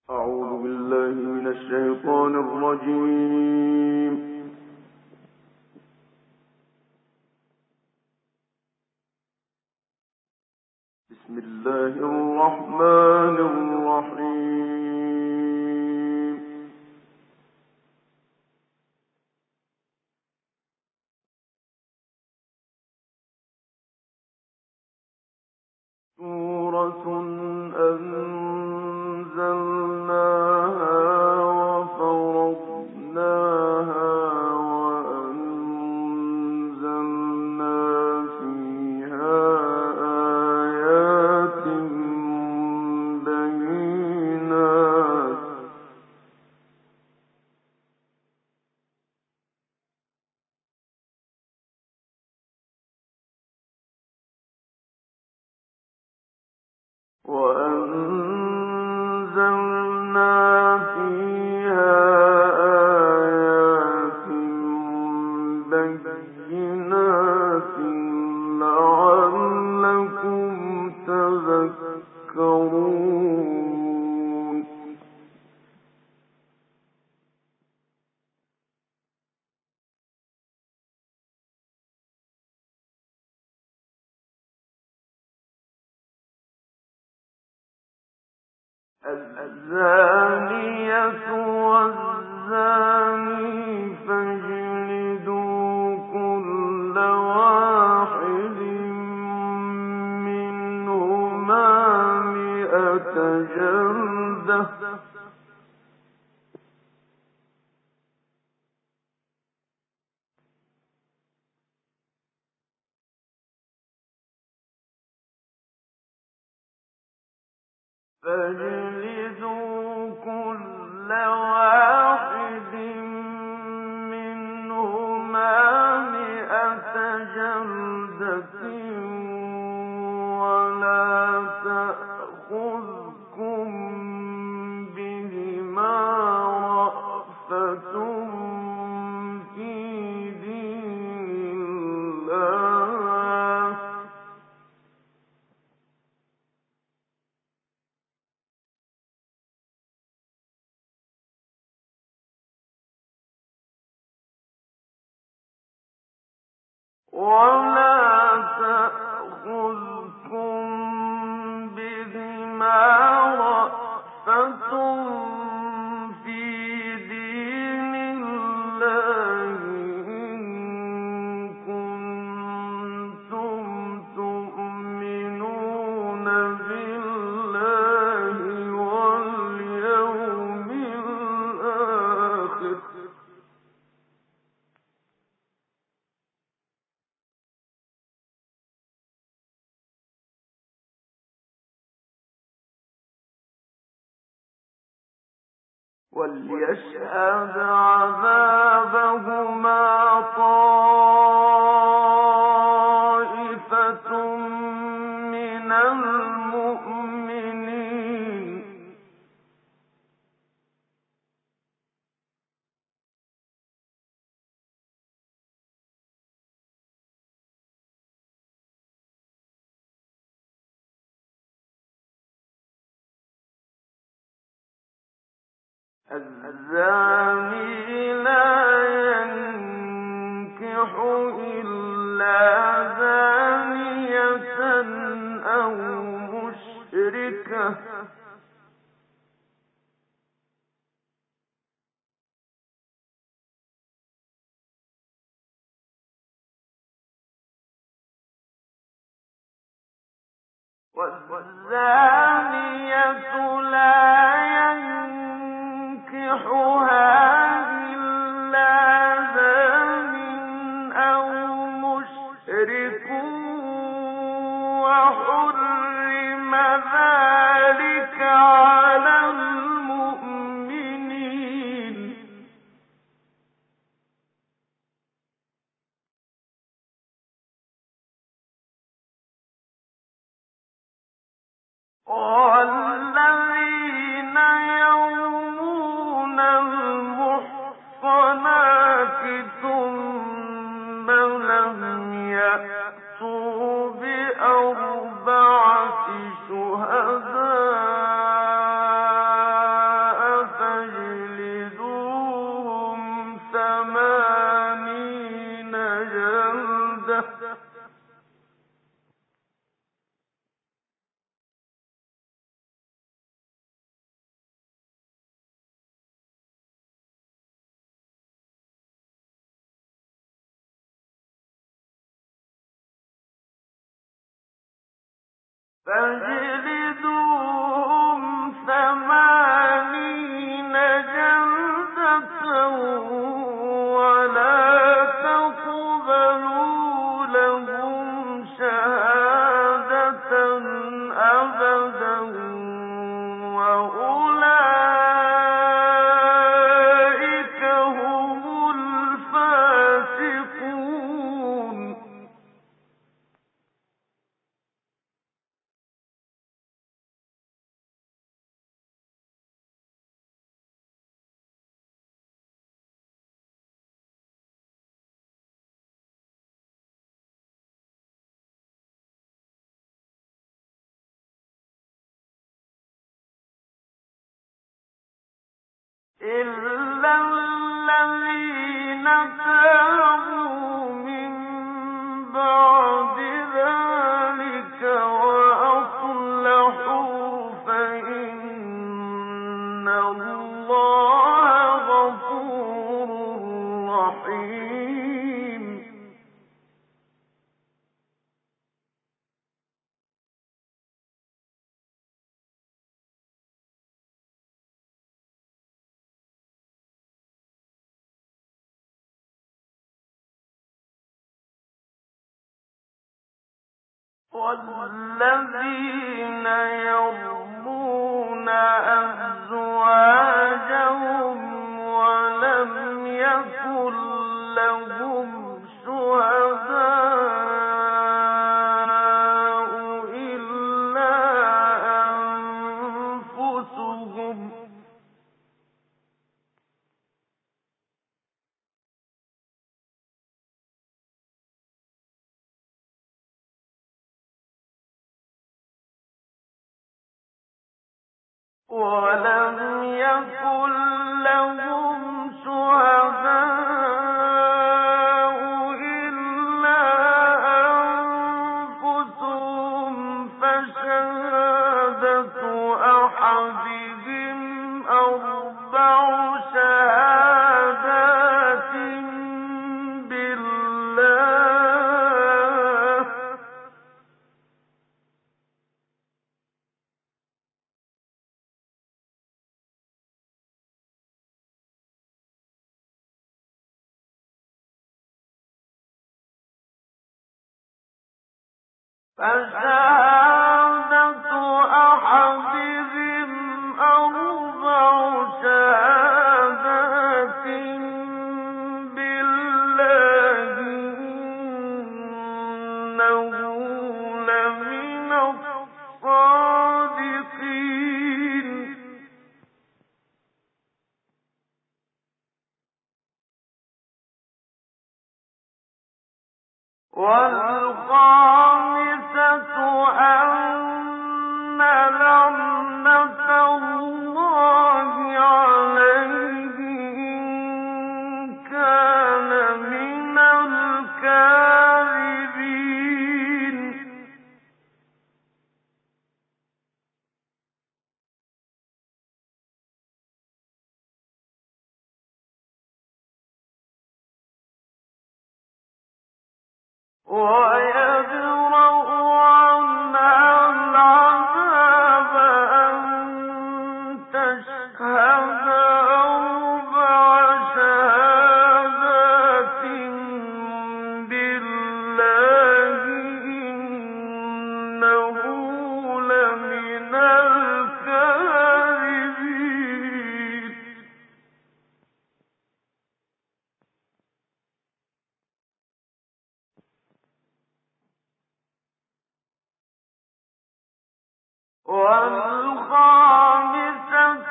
أعوذ بالله من الشيطان الرجيم. بسم الله الرحمن الرحيم. سورة أنزلناها وفرضناها وأنزلنا فيها آيات بينات لعلكم تذكرون. الزانية والزاني فاجلدوا كل واحد منهما 100 جلدة فاجلدوا كل واحد منهما 100 جلدة ولا تأخذكم بهما رأفة في دين الله إن كنتم تؤمنون بالله واليوم الآخر وليشهد عذابهما طائفة من المؤمنين الزاني لا ينكح إلا زانية أو مشركة والزانية لا ينكحها إلا زان أو مشرك وحرم ذلك على المؤمنين والذين فاجلدوهم 80 جلدة ولا تقبلوا لهم شهادة أبدا وأولئك هم الفاسقون. إلا الذين تابوا من بعد ذلك وأصلحوا فإن الله غفور رحيم. والذين يرمون أزواجهم ولم يكن لهم شهداء إلا أنفسهم فشهادة أحدهم أربع شهادات بالله إنه لمن الصادقين. والخامسة أن لعنة الله عليه إن كان من الكاذبين. ويدرأ عنها العذاب أن تشهد أربع شهادات بالله إنه لمن الكاذبين. والخامسة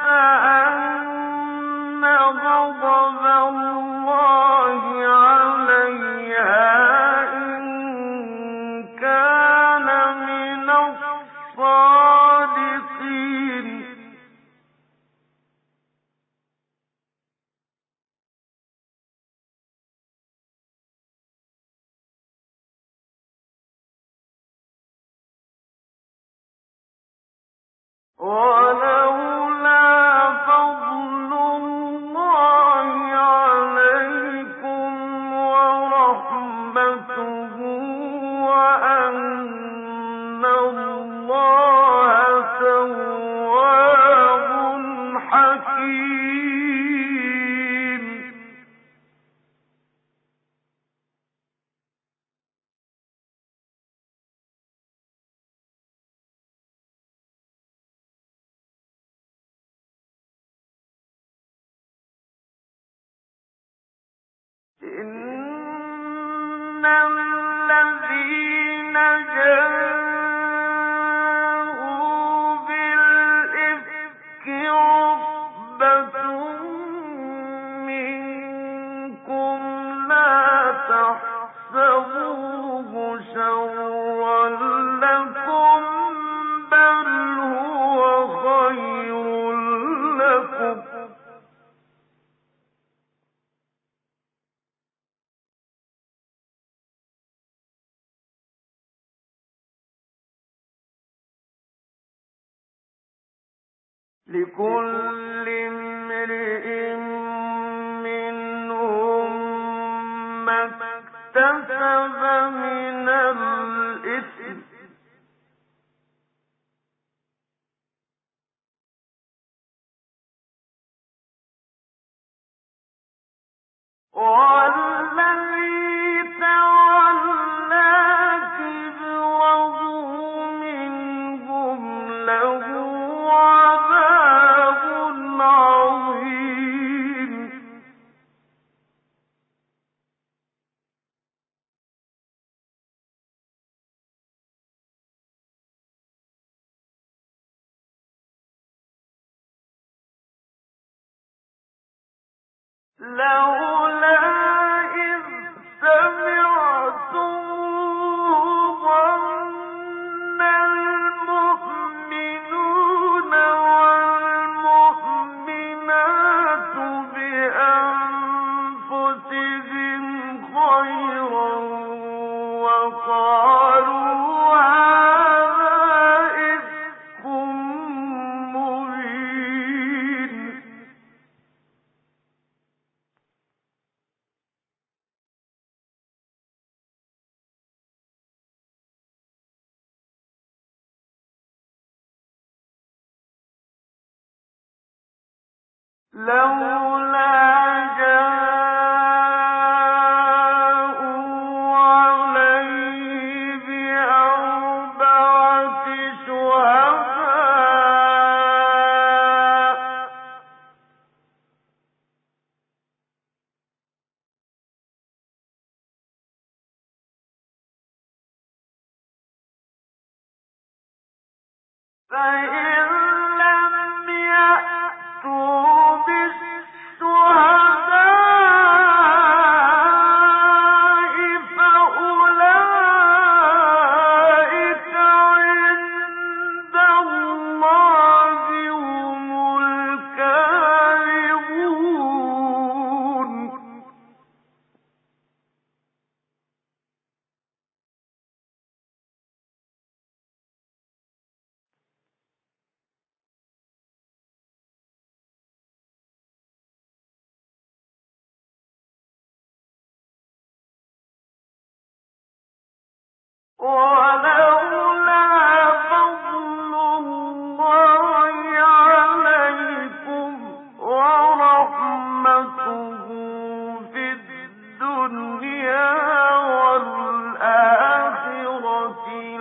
أن غضب الله عليها إن كان من الصادقين. ولولا فضل الله عليكم ورحمته وأن الله حكيم. إن الذين جاءوا بالإفك عصبة منكم لا تحسبوه شرا لكم بل هو خير لكم لكل امرئ منهم ما اكتسب من الإثم والذي تولى كبره منهم له عذاب عظيم. لولا إذ سمعتموه ظن المؤمنون والمؤمنات بأنفسهم خيرا وقالوا هذا إفك مبين. لولا جاءوا عليه بأربعة شهداء فإن لم يأتوا بالشهداء فأولئك عند الله هم الكاذبون. ولولا فضل الله عليكم ورحمته في الدنيا والآخرة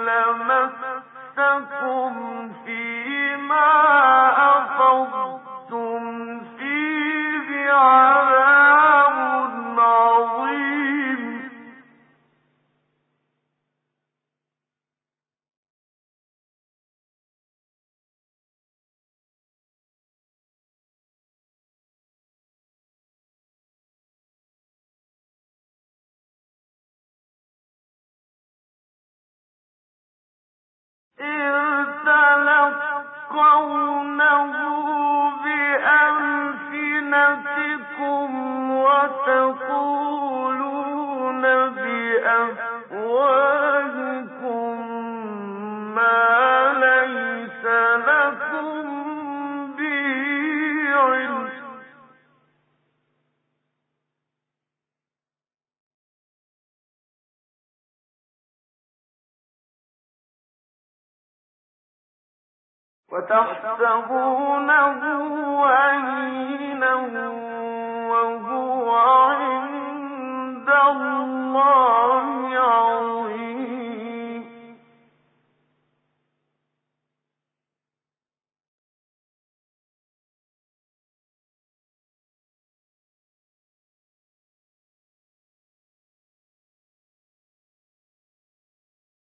لمسكم فيما أفضتم فيه عذاب عظيم. إذ تلقونه بألسنتكم وتقولون بأفواهكم ما ليس لكم به علم وتحسبونه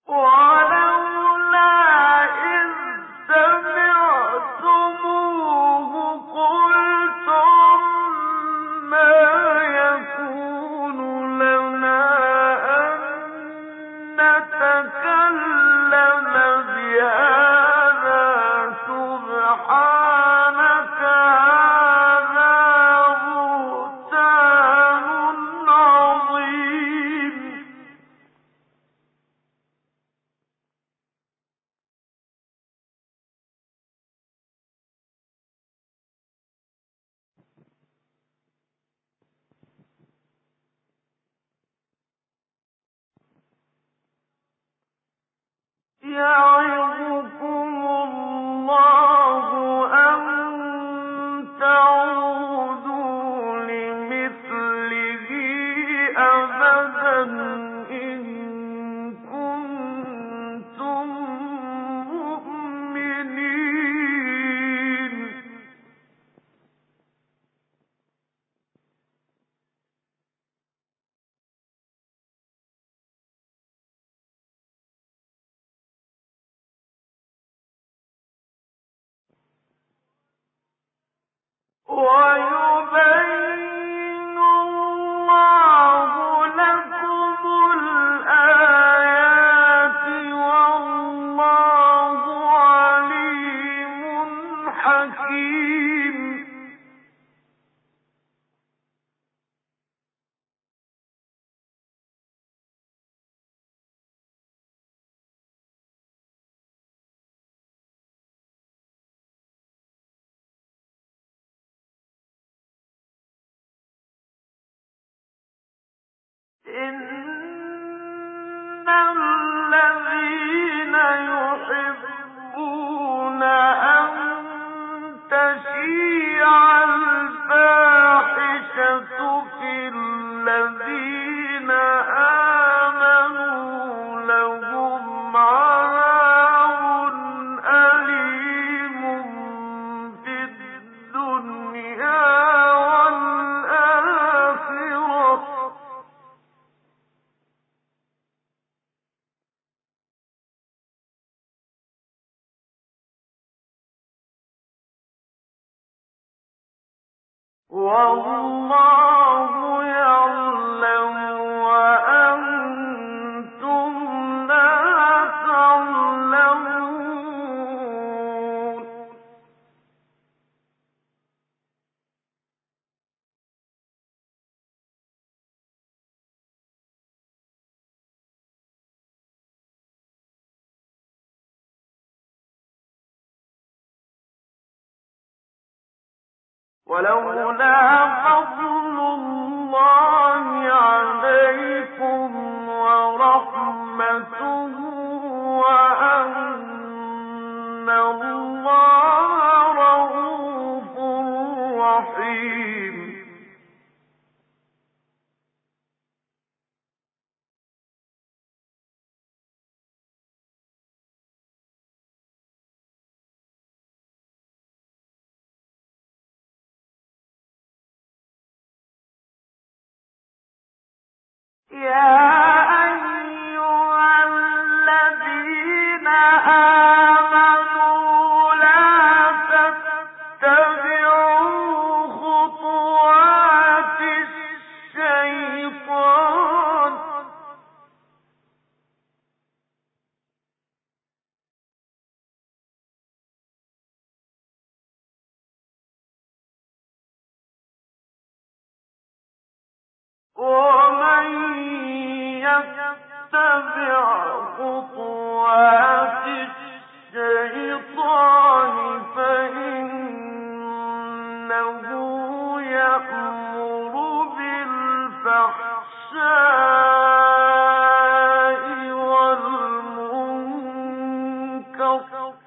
ولولا فضل الله عليكم ورحمته وأن الله رءوف رحيم. يا أيها الذين آمنوا لا تتبعوا خطوات الشيطان ومن يتبع خطوات الشيطان فإنه يأمر بالفحشاء والمنكر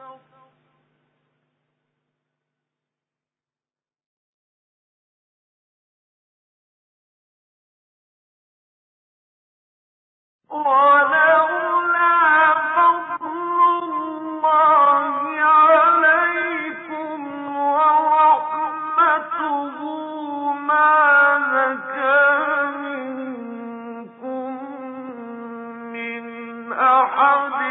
ولولا فضل الله عليكم ورحمته ما زكى منكم من أحد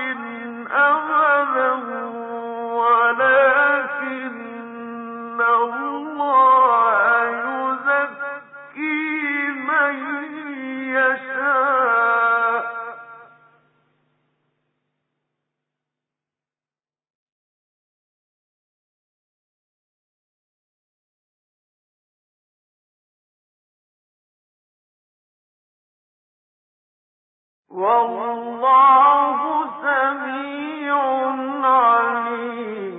والله سميع عليم.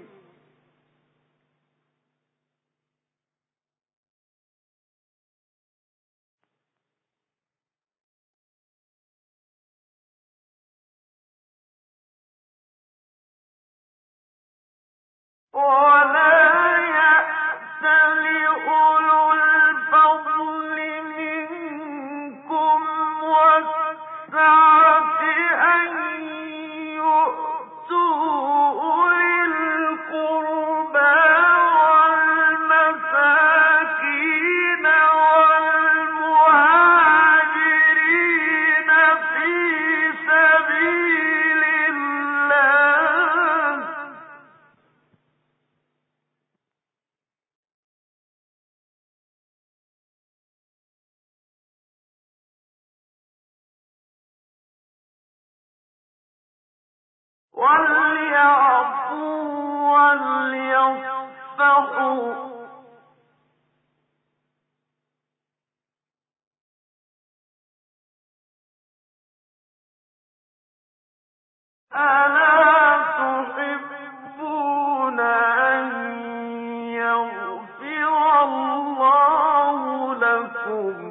ولا يأتل أولو الفضل منكم والسعة أن يؤتوا أولي القربى والمساكين والمهاجرين في سبيل الله وليعفوا وليصفحوا ألا تحبون أن يغفر الله لكم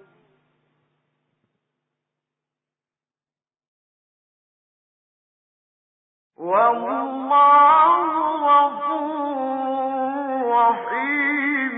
والله غفور رحيم.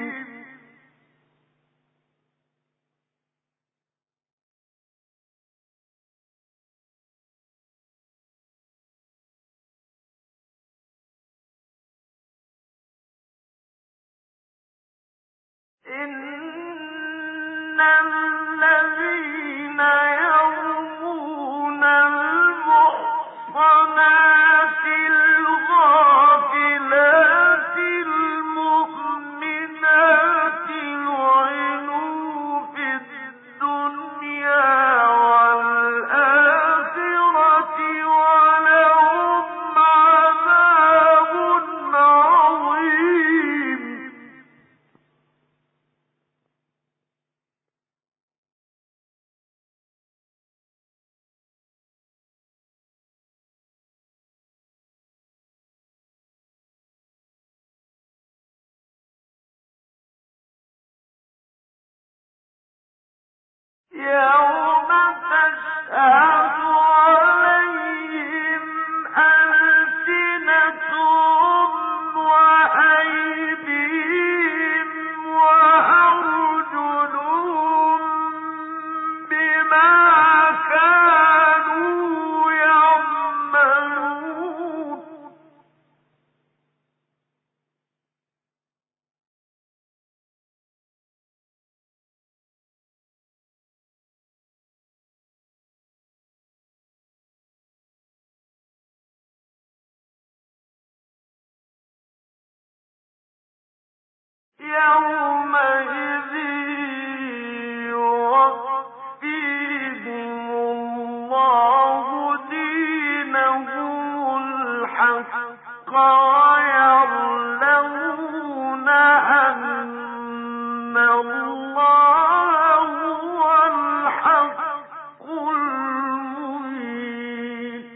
إن الذين يرمون المحصنات الغافلات المؤمنات لعنوا في الدنيا والآخرة ولهم عذاب عظيم. يوم تشهد عليهم ألسنتهم وأيديهم وأرجلهم بما كانوا يعملون. يومئذ يوفيهم الله دينهم الحق ويعلمون أن الله هو الحق المبين.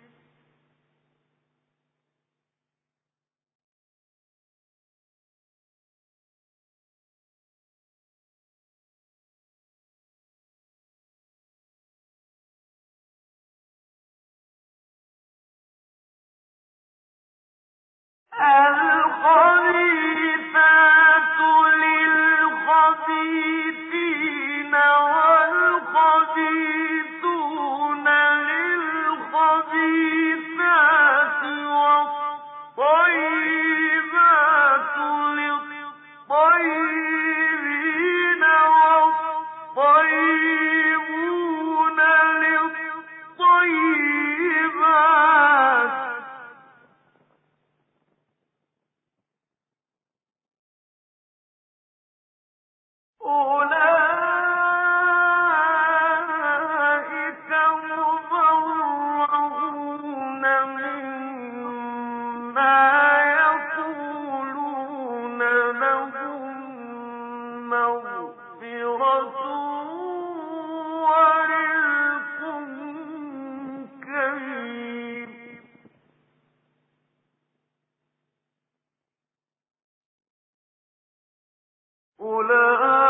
الخبيثات للخبيثين والخبيثون للخبيثات والطيبات للطيبين والطيبون للطيبات أولئك مبرؤون مما يقولون لهم مغفرة ورزق أولئك